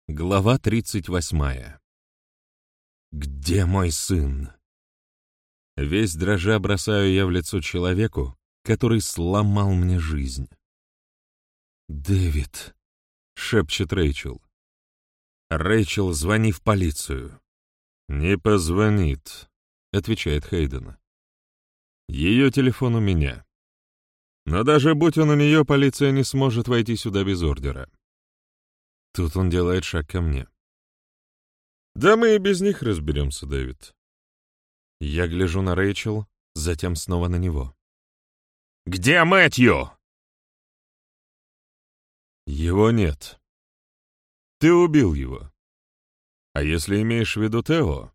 Глава 38. Где мой сын? Весь дрожа бросаю я в лицо человеку, который сломал мне жизнь. «Дэвид», — шепчет Рэйчел. «Рэйчел, звони в полицию». «Не позвонит», — отвечает Хейден. «Ее телефон у меня. Но даже будь он у нее, полиция не сможет войти сюда без ордера». Тут он делает шаг ко мне. «Да мы и без них разберемся, Дэвид». Я гляжу на Рэйчел, затем снова на него. «Где Мэтью?» «Его нет. Ты убил его. А если имеешь в виду Тео?»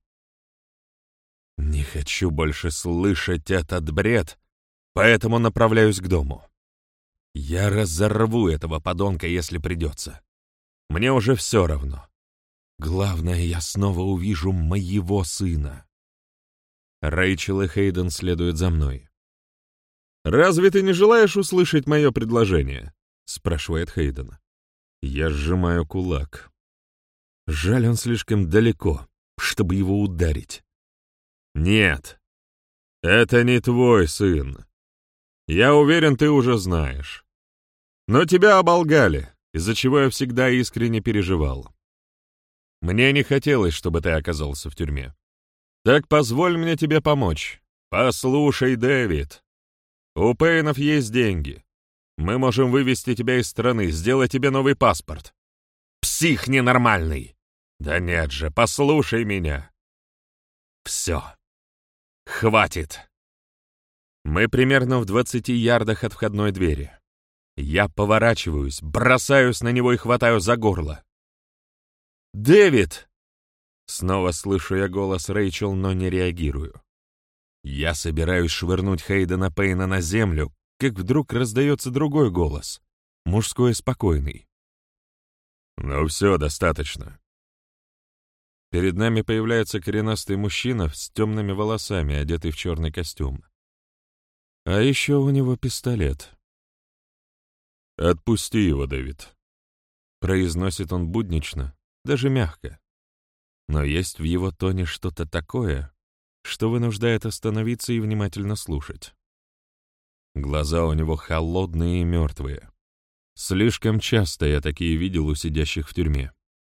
Не хочу больше слышать этот бред, поэтому направляюсь к дому. Я разорву этого подонка, если придется. Мне уже все равно. Главное, я снова увижу моего сына. Рэйчел и Хейден следуют за мной. «Разве ты не желаешь услышать мое предложение?» — спрашивает Хейден. Я сжимаю кулак. Жаль, он слишком далеко, чтобы его ударить. «Нет, это не твой сын. Я уверен, ты уже знаешь. Но тебя оболгали, из-за чего я всегда искренне переживал. Мне не хотелось, чтобы ты оказался в тюрьме. Так позволь мне тебе помочь. Послушай, Дэвид, у Пейнов есть деньги. Мы можем вывести тебя из страны, сделать тебе новый паспорт. Псих ненормальный! Да нет же, послушай меня. Все. Хватит. Мы примерно в 20 ярдах от входной двери. Я поворачиваюсь, бросаюсь на него и хватаю за горло. «Дэвид!» Снова слышу я голос Рэйчел, но не реагирую. Я собираюсь швырнуть Хейдена Пейна на землю, как вдруг раздается другой голос, мужской и спокойный. «Ну все, достаточно». Перед нами появляется коренастый мужчина с темными волосами, одетый в черный костюм. А еще у него пистолет. «Отпусти его, Дэвид», — произносит он буднично, даже мягко. Но есть в его тоне что-то такое, что вынуждает остановиться и внимательно слушать. Глаза у него холодные и мертвые. Слишком часто я такие видел у сидящих в тюрьме.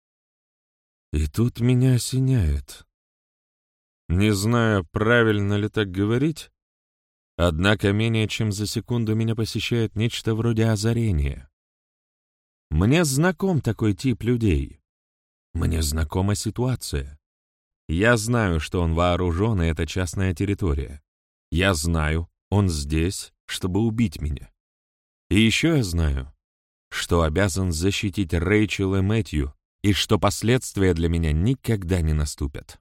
И тут меня осеняет. Не знаю, правильно ли так говорить, однако менее чем за секунду меня посещает нечто вроде озарения. Мне знаком такой тип людей. Мне знакома ситуация. Я знаю, что он вооружен, и это частная территория. Я знаю, он здесь, чтобы убить меня. И еще я знаю, что обязан защитить Рэйчел и Мэтью, и что последствия для меня никогда не наступят.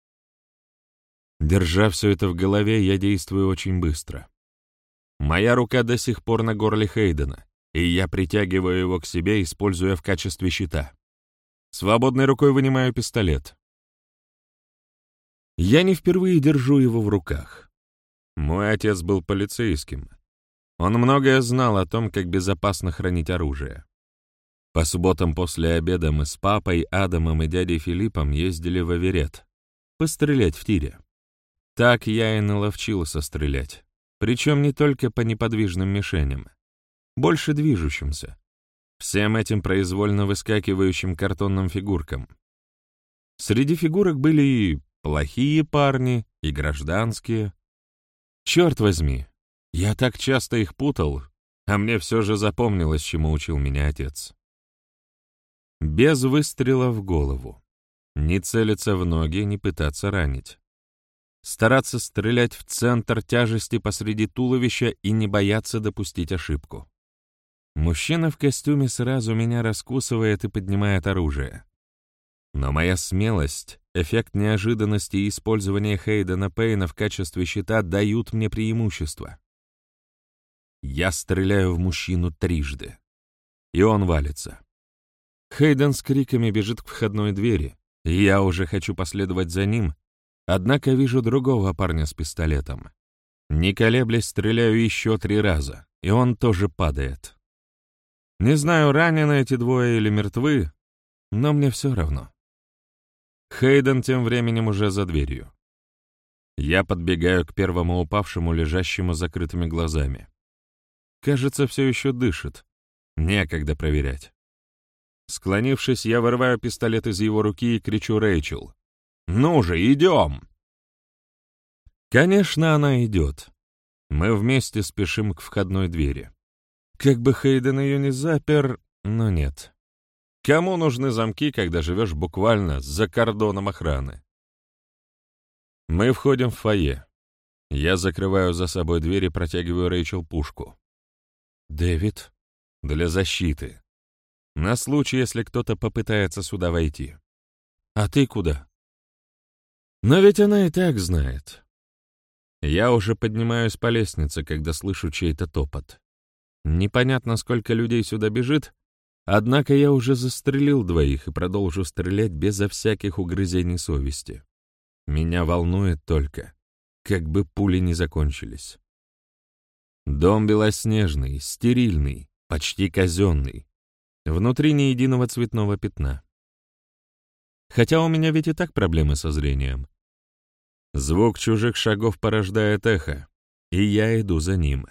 Держа все это в голове, я действую очень быстро. Моя рука до сих пор на горле Хейдена, и я притягиваю его к себе, используя в качестве щита. Свободной рукой вынимаю пистолет. Я не впервые держу его в руках. Мой отец был полицейским. Он многое знал о том, как безопасно хранить оружие. По субботам после обеда мы с папой, Адамом и дядей Филиппом ездили в Аверет пострелять в тире. Так я и наловчился стрелять, причем не только по неподвижным мишеням, больше движущимся, всем этим произвольно выскакивающим картонным фигуркам. Среди фигурок были и плохие парни, и гражданские. Черт возьми, я так часто их путал, а мне все же запомнилось, чему учил меня отец. Без выстрела в голову. Не целиться в ноги, не пытаться ранить. Стараться стрелять в центр тяжести посреди туловища и не бояться допустить ошибку. Мужчина в костюме сразу меня раскусывает и поднимает оружие. Но моя смелость, эффект неожиданности и использование Хейдена Пейна в качестве щита дают мне преимущество. Я стреляю в мужчину трижды, и он валится. Хейден с криками бежит к входной двери, и я уже хочу последовать за ним, однако вижу другого парня с пистолетом. Не колеблясь, стреляю еще 3 раза, и он тоже падает. Не знаю, ранены эти двое или мертвы, Но мне все равно. Хейден тем временем уже за дверью. Я подбегаю к первому упавшему, лежащему с закрытыми глазами. Кажется, все еще дышит. Некогда проверять. Склонившись, я вырываю пистолет из его руки и кричу Рэйчел: «Ну же, идем!» Конечно, она идет. Мы вместе спешим к входной двери. Как бы Хейден ее не запер, но нет. Кому нужны замки, когда живешь буквально за кордоном охраны? Мы входим в фойе. Я закрываю за собой дверь и протягиваю Рэйчел пушку. «Дэвид?» «Для защиты. На случай, если кто-то попытается сюда войти. А ты куда?» Но ведь она и так знает. Я уже поднимаюсь по лестнице, когда слышу чей-то топот. Непонятно, сколько людей сюда бежит, однако я уже застрелил 2 и продолжу стрелять безо всяких угрызений совести. Меня волнует только, как бы пули не закончились. Дом белоснежный, стерильный, почти казенный. Внутри ни единого цветного пятна. Хотя у меня ведь и так проблемы со зрением. Звук чужих шагов порождает эхо, и я иду за ним.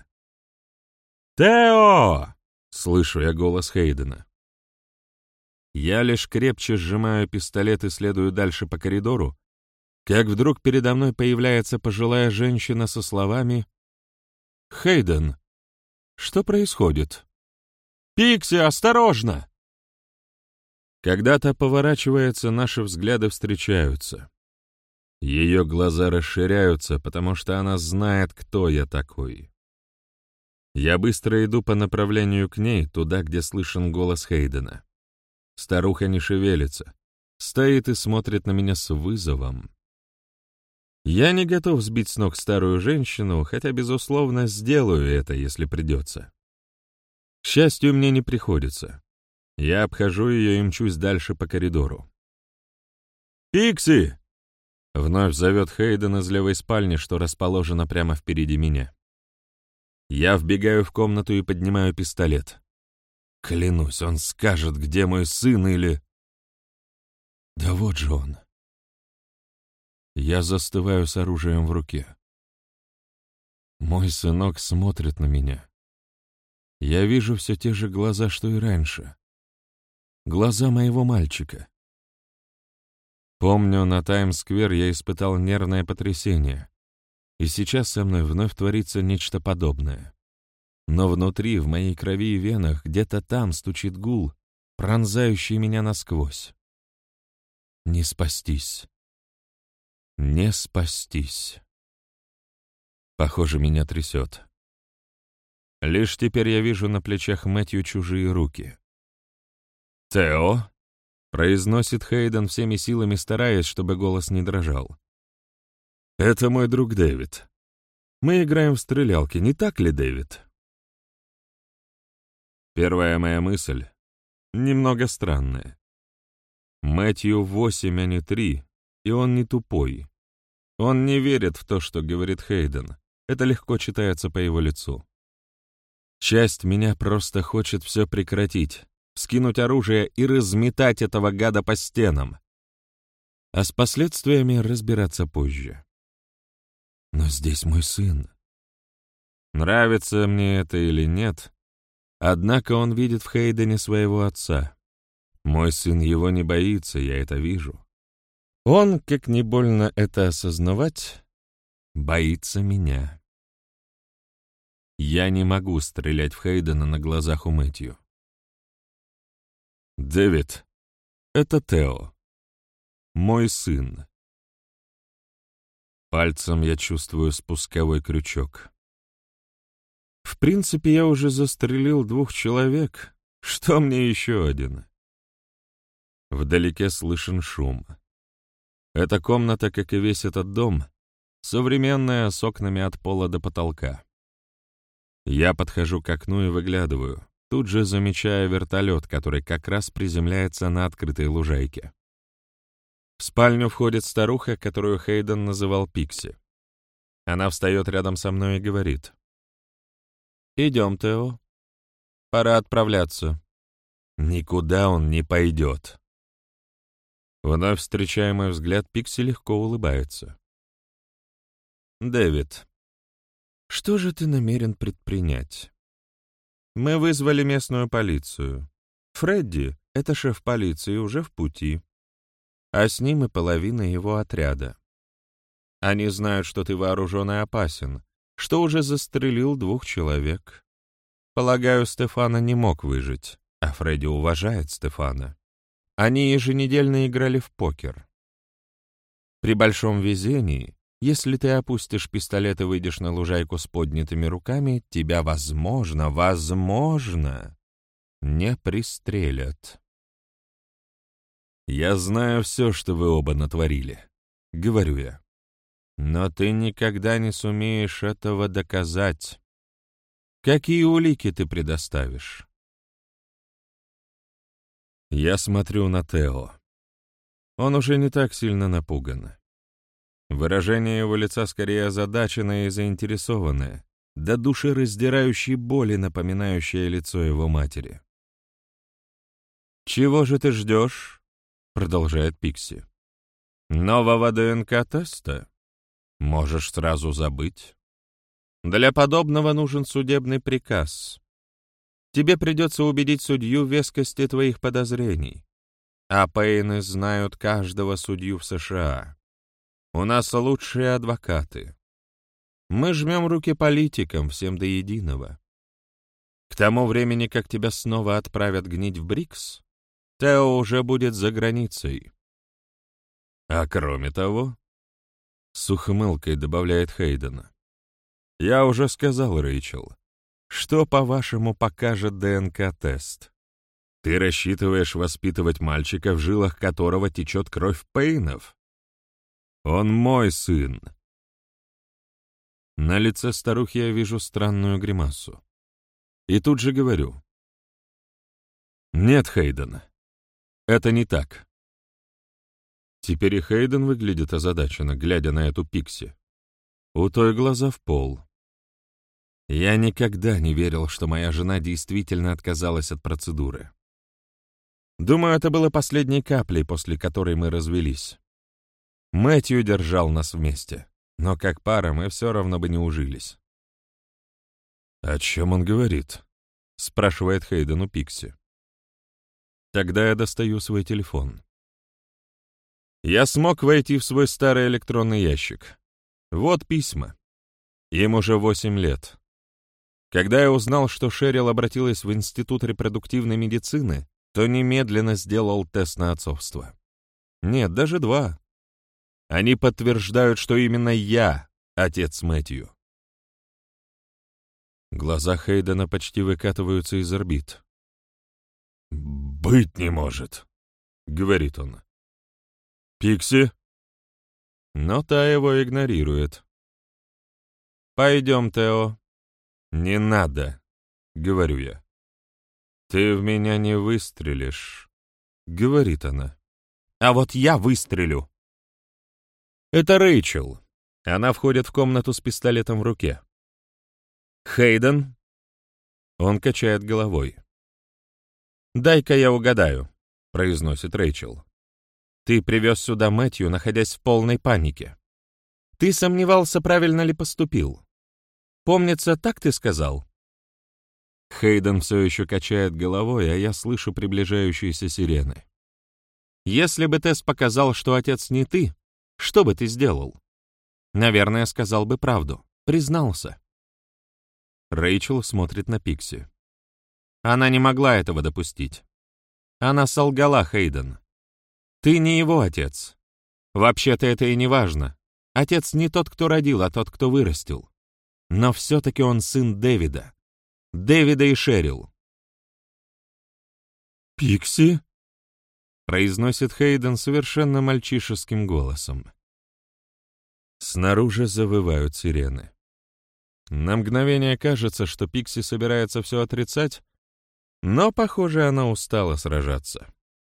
«Тео!» — слышу я голос Хейдена. Я лишь крепче сжимаю пистолет и следую дальше по коридору, как вдруг передо мной появляется пожилая женщина со словами: «Хейден, что происходит?» «Пикси, осторожно!» Когда-то поворачивается, наши взгляды встречаются. Ее глаза расширяются, потому что она знает, кто я такой. Я быстро иду по направлению к ней, туда, где слышен голос Хейдена. Старуха не шевелится, стоит и смотрит на меня с вызовом. Я не готов сбить с ног старую женщину, хотя, безусловно, сделаю это, если придется. К счастью, мне не приходится. Я обхожу ее и мчусь дальше по коридору. «Пикси!» — вновь зовет Хейден из левой спальни, что расположена прямо впереди меня. Я вбегаю в комнату и поднимаю пистолет. Клянусь, он скажет, где мой сын или... Да вот же он. Я застываю с оружием в руке. Мой сынок смотрит на меня. Я вижу все те же глаза, что и раньше. Глаза моего мальчика. Помню, на Таймс-сквер я испытал нервное потрясение, и сейчас со мной вновь творится нечто подобное. Но внутри, в моей крови и венах, где-то там стучит гул, пронзающий меня насквозь. Не спастись. Не спастись. Похоже, меня трясет. Лишь теперь я вижу на плечах Мэтью чужие руки. «Тео?» — произносит Хейден всеми силами, стараясь, чтобы голос не дрожал. «Это мой друг Дэвид. Мы играем в стрелялки, не так ли, Дэвид?» Первая моя мысль немного странная. Мэтью 8, а не 3, и он не тупой. Он не верит в то, что говорит Хейден. Это легко читается по его лицу. Часть меня просто хочет все прекратить, вскинуть оружие и разметать этого гада по стенам. А с последствиями разбираться позже. Но здесь мой сын. Нравится мне это или нет, однако он видит в Хейдене своего отца. Мой сын его не боится, я это вижу. Он, как не больно это осознавать, боится меня. Я не могу стрелять в Хейдена на глазах у Мэтью. «Дэвид, это Тео. Мой сын». Пальцем я чувствую спусковой крючок. В принципе, я уже застрелил 2 человек. Что мне еще один? Вдалеке слышен шум. Эта комната, как и весь этот дом, современная, с окнами от пола до потолка. Я подхожу к окну и выглядываю, тут же замечая вертолет, который как раз приземляется на открытой лужайке. В спальню входит старуха, которую Хейден называл Пикси. Она встает рядом со мной и говорит: «Идем, Тео. Пора отправляться». Никуда он не пойдет. Вновь встречая мой взгляд, Пикси легко улыбается. «Дэвид, что же ты намерен предпринять? Мы вызвали местную полицию. Фредди, это шеф полиции, уже в пути, а с ним и половина его отряда. Они знают, что ты вооружен и опасен, что уже застрелил 2 человек. Полагаю, Стефана не мог выжить, а Фредди уважает Стефана. Они еженедельно играли в покер. При большом везении, если ты опустишь пистолет и выйдешь на лужайку с поднятыми руками, тебя, возможно, не пристрелят. «Я знаю все, что вы оба натворили», — говорю я. «Но ты никогда не сумеешь этого доказать. Какие улики ты предоставишь?» Я смотрю на Тео. Он уже не так сильно напуган. Выражение его лица скорее озадаченное и заинтересованное, до душераздирающей боли напоминающее лицо его матери. «Чего же ты ждешь?» — продолжает Пикси. «Нового ДНК-теста? Можешь сразу забыть. Для подобного нужен судебный приказ. Тебе придется убедить судью в вескости твоих подозрений. А Пейны знают каждого судью в США. У нас лучшие адвокаты. Мы жмем руки политикам, всем до единого. К тому времени, как тебя снова отправят гнить в Брикс, Тео уже будет за границей. А кроме того, с ухмылкой добавляет Хейден, я уже сказал, Рэйчел, что, по-вашему, покажет ДНК-тест? Ты рассчитываешь воспитывать мальчика, в жилах которого течет кровь Пейнов? Он мой сын. На лице старухи я вижу странную гримасу. И тут же говорю. Нет, Хейден, это не так. Теперь и Хейден выглядит озадаченно, глядя на эту Пикси. У той глаза в пол. Я никогда не верил, что моя жена действительно отказалась от процедуры. Думаю, это было последней каплей, после которой мы развелись. Мэтью держал нас вместе, но как пара мы все равно бы не ужились. «О чем он говорит?» — спрашивает Хейден у Пикси. Тогда я достаю свой телефон. Я смог войти в свой старый электронный ящик. Вот письма. Им уже 8 лет. Когда я узнал, что Шерил обратилась в Институт репродуктивной медицины, то немедленно сделал тест на отцовство. Нет, даже 2. Они подтверждают, что именно я отец Мэтью. Глаза Хейдена почти выкатываются из орбит. «Быть не может», — говорит он. «Пикси?» Но та его игнорирует. «Пойдем, Тео». «Не надо», — говорю я. «Ты в меня не выстрелишь», — говорит она. «А вот я выстрелю». Это Рэйчел. Она входит в комнату с пистолетом в руке. «Хейден?» Он качает головой. «Дай-ка я угадаю», — произносит Рэйчел. «Ты привез сюда Мэтью, находясь в полной панике. Ты сомневался, правильно ли поступил. Помнится, так ты сказал?» Хейден все еще качает головой, а я слышу приближающиеся сирены. «Если бы тест показал, что отец не ты, что бы ты сделал?» «Наверное, сказал бы правду, признался». Рэйчел смотрит на Пикси. Она не могла этого допустить. Она солгала, Хейден. Ты не его отец. Вообще-то это и не важно. Отец не тот, кто родил, а тот, кто вырастил. Но все-таки он сын Дэвида. Дэвида и Шерил. «Пикси?» — произносит Хейден совершенно мальчишеским голосом. Снаружи завывают сирены. На мгновение кажется, что Пикси собирается все отрицать, но, похоже, она устала сражаться.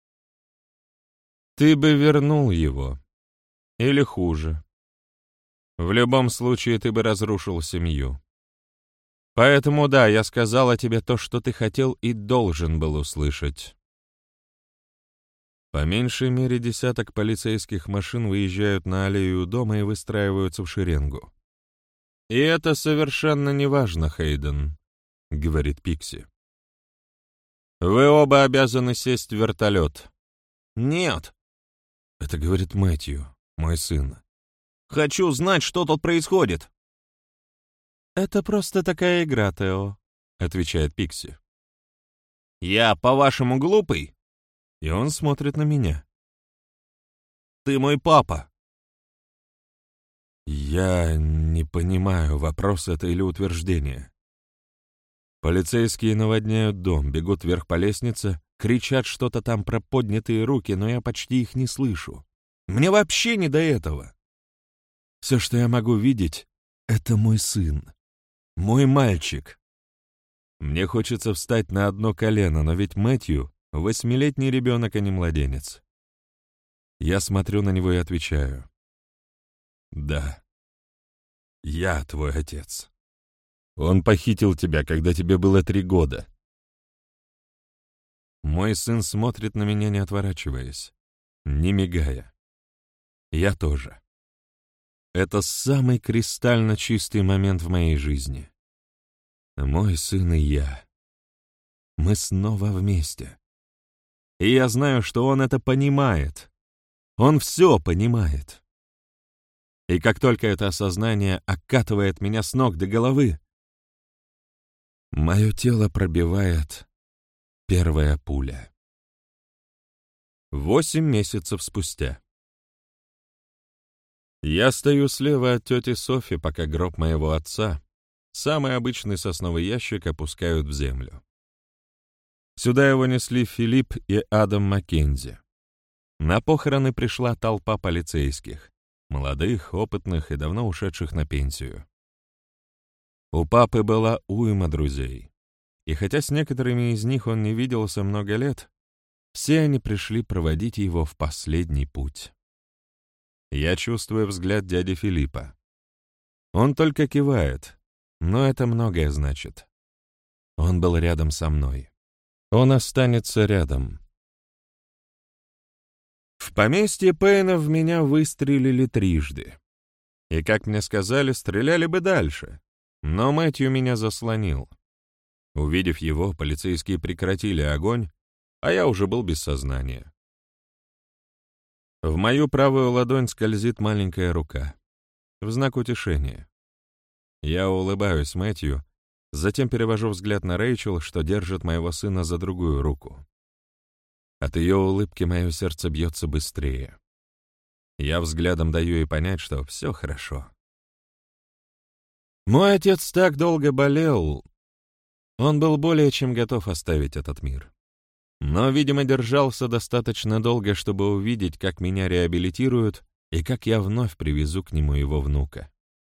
«Ты бы вернул его. Или хуже. В любом случае, ты бы разрушил семью. Поэтому да, я сказала тебе то, что ты хотел и должен был услышать». По меньшей мере 10 полицейских машин выезжают на аллею дома и выстраиваются в шеренгу. «И это совершенно не важно, Хейден», — говорит Пикси. «Вы оба обязаны сесть в вертолет». «Нет», — это говорит Мэтью, мой сын. «Хочу знать, что тут происходит». «Это просто такая игра, Тео», — отвечает Пикси. «Я, по-вашему, глупый?» И он смотрит на меня. «Ты мой папа». Я не понимаю, вопрос это или утверждение. Полицейские наводняют дом, бегут вверх по лестнице, кричат что-то там про поднятые руки, но я почти их не слышу. Мне вообще не до этого. Все, что я могу видеть, — это мой сын, мой мальчик. Мне хочется встать на одно колено, но ведь Мэтью — 8-летний ребенок, а не младенец. Я смотрю на него и отвечаю. «Да, я твой отец. Он похитил тебя, когда тебе было 3 года». Мой сын смотрит на меня, не отворачиваясь, не мигая. Я тоже. Это самый кристально чистый момент в моей жизни. Мой сын и я. Мы снова вместе. И я знаю, что он это понимает. Он все понимает. И как только это осознание окатывает меня с ног до головы, мое тело пробивает первая пуля. 8 месяцев спустя. Я стою слева от тети Софи, пока гроб моего отца, самый обычный сосновый ящик, опускают в землю. Сюда его несли Филипп и Адам Маккензи. На похороны пришла толпа полицейских, молодых, опытных и давно ушедших на пенсию. У папы была уйма друзей, и хотя с некоторыми из них он не виделся много лет, все они пришли проводить его в последний путь. Я чувствую взгляд дяди Филиппа. Он только кивает, но это многое значит. Он был рядом со мной. Он останется рядом. В поместье Пейна в меня выстрелили 3. И, как мне сказали, стреляли бы дальше. Но Мэтью меня заслонил. Увидев его, полицейские прекратили огонь, а я уже был без сознания. В мою правую ладонь скользит маленькая рука. В знак утешения. Я улыбаюсь Мэтью, затем перевожу взгляд на Рэйчел, что держит моего сына за другую руку. От ее улыбки мое сердце бьется быстрее. Я взглядом даю ей понять, что все хорошо. Мой отец так долго болел. Он был более чем готов оставить этот мир. Но, видимо, держался достаточно долго, чтобы увидеть, как меня реабилитируют и как я вновь привезу к нему его внука.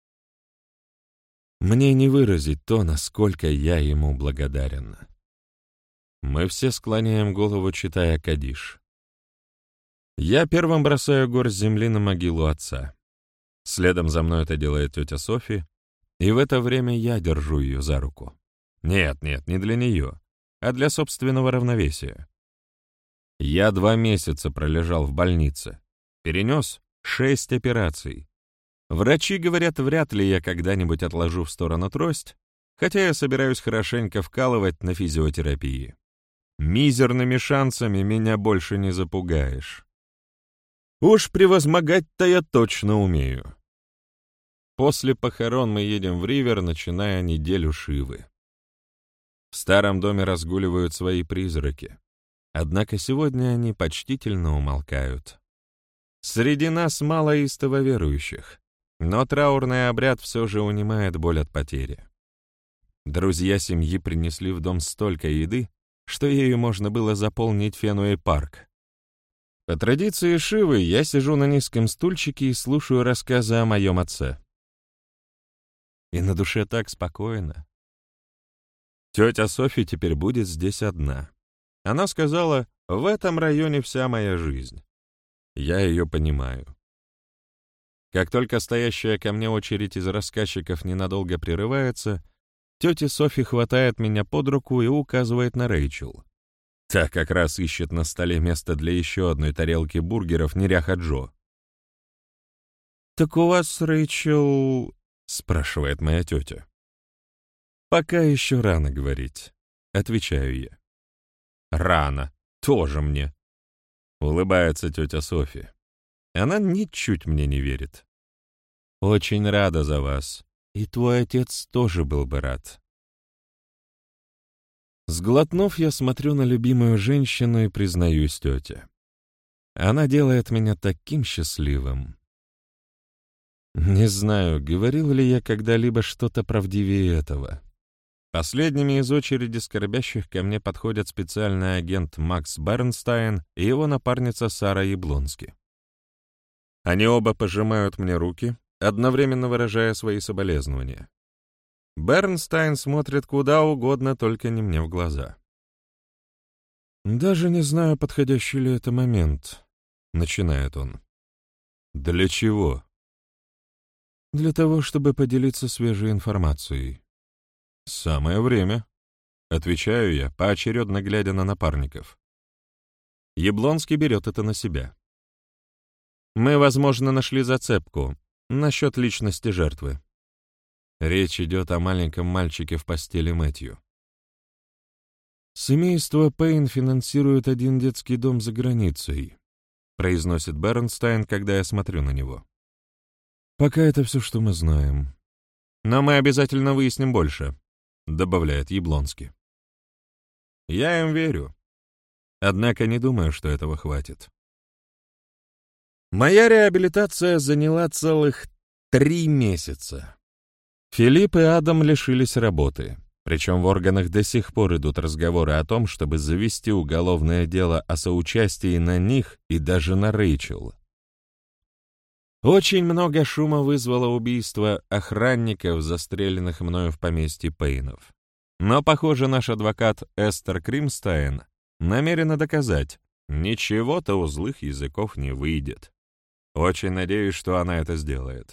Мне не выразить то, насколько я ему благодарен. Мы все склоняем голову, читая Кадиш. Я первым бросаю горсть земли на могилу отца. Следом за мной это делает тетя Софи, и в это время я держу ее за руку. Нет, не для нее, а для собственного равновесия. Я 2 месяца пролежал в больнице, перенес 6 операций. Врачи говорят, вряд ли я когда-нибудь отложу в сторону трость, хотя я собираюсь хорошенько вкалывать на физиотерапии. Мизерными шансами меня больше не запугаешь. Уж превозмогать-то я точно умею. После похорон мы едем в Ривер, начиная неделю Шивы. В старом доме разгуливают свои призраки. Однако сегодня они почтительно умолкают. Среди нас мало истово верующих, но траурный обряд все же унимает боль от потери. Друзья семьи принесли в дом столько еды, что ею можно было заполнить Фенуэй-парк. По традиции Шивы я сижу на низком стульчике и слушаю рассказы о моем отце. И на душе так спокойно. Тетя Софи теперь будет здесь одна. Она сказала, в этом районе вся моя жизнь. Я ее понимаю. Как только стоящая ко мне очередь из рассказчиков ненадолго прерывается, тетя Софи хватает меня под руку и указывает на Рэйчел. Та как раз ищет на столе место для еще одной тарелки бургеров неряха Джо. «Так у вас, Рэйчел...» — спрашивает моя тетя. «Пока еще рано говорить», — отвечаю я. «Рано. Тоже мне», — улыбается тетя Софи. Она ничуть мне не верит. «Очень рада за вас. И твой отец тоже был бы рад». Сглотнув, я смотрю на любимую женщину и признаюсь тете. Она делает меня таким счастливым. Не знаю, говорил ли я когда-либо что-то правдивее этого. Последними из очереди скорбящих ко мне подходят специальный агент Макс Бернстайн и его напарница Сара Яблонски. Они оба пожимают мне руки, одновременно выражая свои соболезнования. Бернстайн смотрит куда угодно, только не мне в глаза. «Даже не знаю, подходящий ли это момент», — начинает он. «Для чего?» «Для того, чтобы поделиться свежей информацией». «Самое время», — отвечаю я, поочередно глядя на напарников. Яблонский берет это на себя. «Мы, возможно, нашли зацепку насчет личности жертвы». Речь идет о маленьком мальчике в постели Мэтью. «Семейство Пейн финансирует один детский дом за границей», — произносит Бернстайн, когда я смотрю на него. «Пока это все, что мы знаем. Но мы обязательно выясним больше», — добавляет Яблонский. Я им верю. Однако не думаю, что этого хватит. Моя реабилитация заняла целых 3 месяца. Филипп и Адам лишились работы, причем в органах до сих пор идут разговоры о том, чтобы завести уголовное дело о соучастии на них и даже на Рэйчел. Очень много шума вызвало убийство охранников, застреленных мною в поместье Пейнов. Но, похоже, наш адвокат Эстер Кримстайн намерена доказать, ничего-то у злых языков не выйдет. Очень надеюсь, что она это сделает.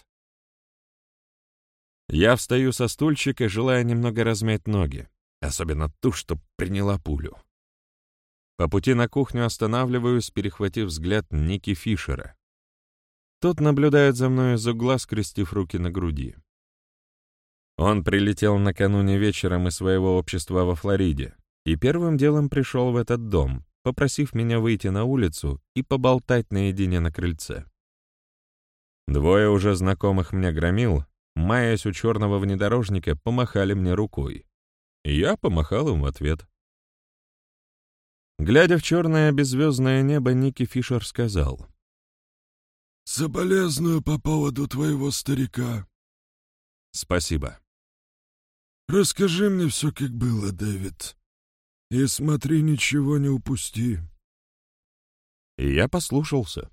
Я встаю со стульчика, желая немного размять ноги, особенно ту, что приняла пулю. По пути на кухню останавливаюсь, перехватив взгляд Ники Фишера. Тот наблюдает за мной из угла, скрестив руки на груди. Он прилетел накануне вечером из своего общества во Флориде и первым делом пришел в этот дом, попросив меня выйти на улицу и поболтать наедине на крыльце. Двое уже знакомых мне громил, маясь у черного внедорожника, помахали мне рукой. И я помахал им в ответ. Глядя в черное беззвездное небо, Ники Фишер сказал: «Соболезную по поводу твоего старика». «Спасибо». «Расскажи мне все, как было, Дэвид. И смотри, ничего не упусти». И я послушался.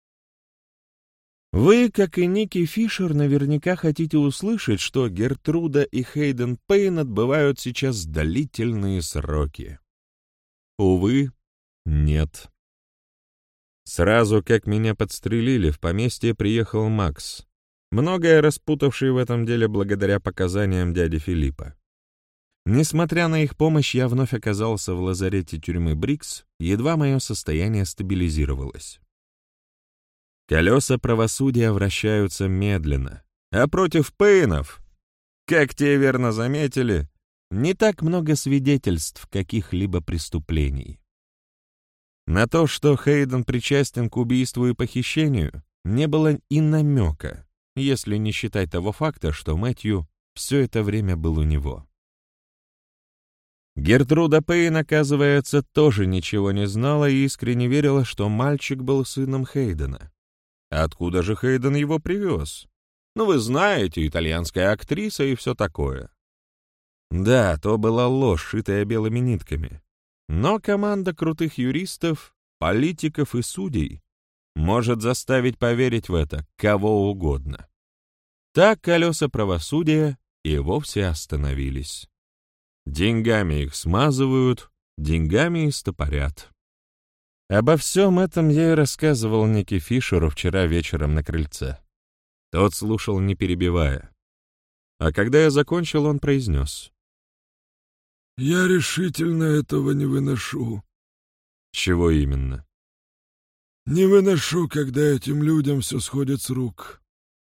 Вы, как и Ники Фишер, наверняка хотите услышать, что Гертруда и Хейден Пейн отбывают сейчас длительные сроки. Увы, нет. Сразу, как меня подстрелили, в поместье приехал Макс, многое распутавший в этом деле благодаря показаниям дяди Филиппа. Несмотря на их помощь, я вновь оказался в лазарете тюрьмы Брикс, едва мое состояние стабилизировалось. Колеса правосудия вращаются медленно, а против Пейнов, как те верно заметили, не так много свидетельств каких-либо преступлений. На то, что Хейден причастен к убийству и похищению, не было и намека, если не считать того факта, что Мэтью все это время был у него. Гертруда Пейн, оказывается, тоже ничего не знала и искренне верила, что мальчик был сыном Хейдена. Откуда же Хейден его привез? Ну, вы знаете, итальянская актриса и все такое. Да, то была ложь, шитая белыми нитками. Но команда крутых юристов, политиков и судей может заставить поверить в это кого угодно. Так колеса правосудия и вовсе остановились. Деньгами их смазывают, деньгами и стопорят. Обо всем этом я и рассказывал Нике Фишеру вчера вечером на крыльце. Тот слушал, не перебивая. А когда я закончил, он произнес: «Я решительно этого не выношу. Чего именно? Не выношу, когда этим людям все сходит с рук.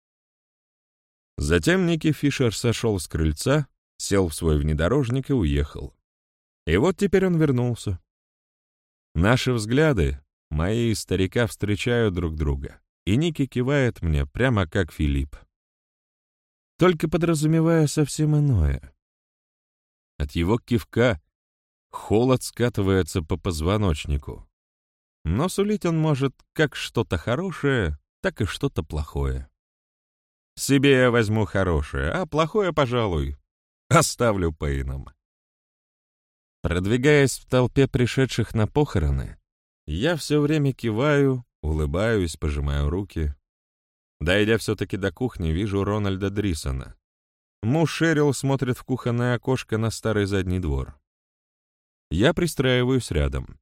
Затем Ники Фишер сошел с крыльца, сел в свой внедорожник и уехал. И вот теперь он вернулся. Наши взгляды, мои и старика, встречают друг друга, и Ники кивает мне, прямо как Филипп. Только подразумевая совсем иное. От его кивка холод скатывается по позвоночнику. Но сулить он может как что-то хорошее, так и что-то плохое. Себе я возьму хорошее, а плохое, пожалуй, оставлю Пейнам. Продвигаясь в толпе пришедших на похороны, я все время киваю, улыбаюсь, пожимаю руки. Дойдя все-таки до кухни, вижу Рональда Дрисона. Муж Шерил смотрит в кухонное окошко на старый задний двор. Я пристраиваюсь рядом.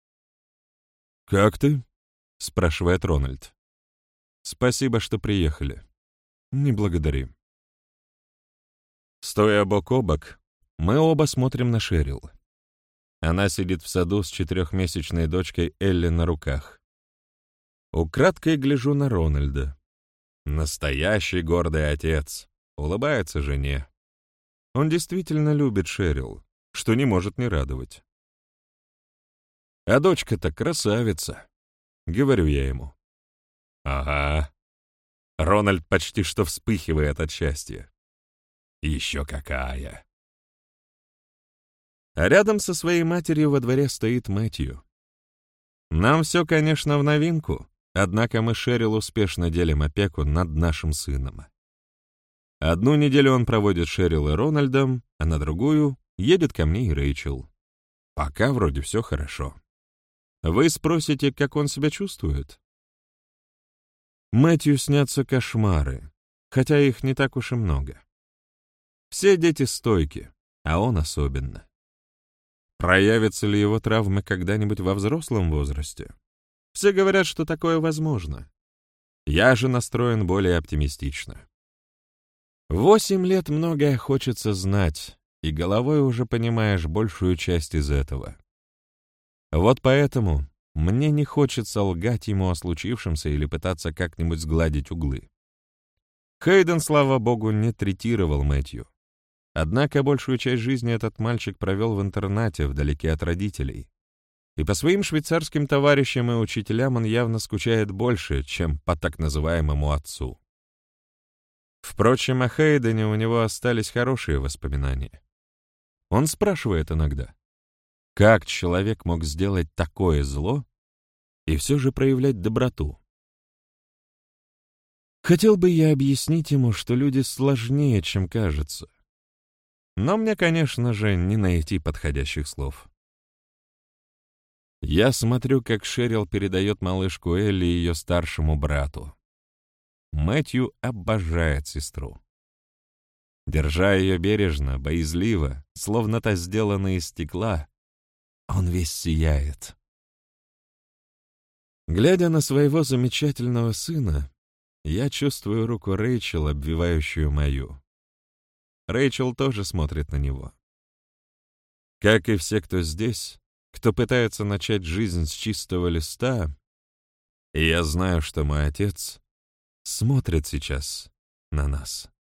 «Как ты?» — спрашивает Рональд. «Спасибо, что приехали. Не благодари». Стоя бок о бок, мы оба смотрим на Шерил. Она сидит в саду с 4-месячной дочкой Элли на руках. Украдкой гляжу на Рональда. Настоящий гордый отец. Улыбается жене. Он действительно любит Шерил, что не может не радовать. «А дочка-то красавица», — говорю я ему. «Ага». Рональд почти что вспыхивает от счастья. «Еще какая!» А рядом со своей матерью во дворе стоит Мэтью. Нам все, конечно, в новинку, однако мы с Шерил успешно делим опеку над нашим сыном. Одну неделю он проводит с Шерил и Рональдом, а на другую едет ко мне и Рэйчел. Пока вроде все хорошо. Вы спросите, как он себя чувствует? Мэтью снятся кошмары, хотя их не так уж и много. Все дети стойки, а он особенно. Проявятся ли его травмы когда-нибудь во взрослом возрасте? Все говорят, что такое возможно. Я же настроен более оптимистично. 8 лет многое хочется знать, и головой уже понимаешь большую часть из этого. Вот поэтому мне не хочется лгать ему о случившемся или пытаться как-нибудь сгладить углы. Хейден, слава богу, не третировал Мэтью. Однако большую часть жизни этот мальчик провел в интернате, вдалеке от родителей. И по своим швейцарским товарищам и учителям он явно скучает больше, чем по так называемому отцу. Впрочем, о Хейдене у него остались хорошие воспоминания. Он спрашивает иногда, как человек мог сделать такое зло и все же проявлять доброту. Хотел бы я объяснить ему, что люди сложнее, чем кажется. Но мне, конечно же, не найти подходящих слов. Я смотрю, как Шерил передает малышку Элли ее старшему брату. Мэтью обожает сестру. Держа ее бережно, боязливо, словно та сделана из стекла, он весь сияет. Глядя на своего замечательного сына, я чувствую руку Рэйчел, обвивающую мою. Рэйчел тоже смотрит на него. Как и все, кто здесь, кто пытается начать жизнь с чистого листа, и я знаю, что мой отец смотрит сейчас на нас.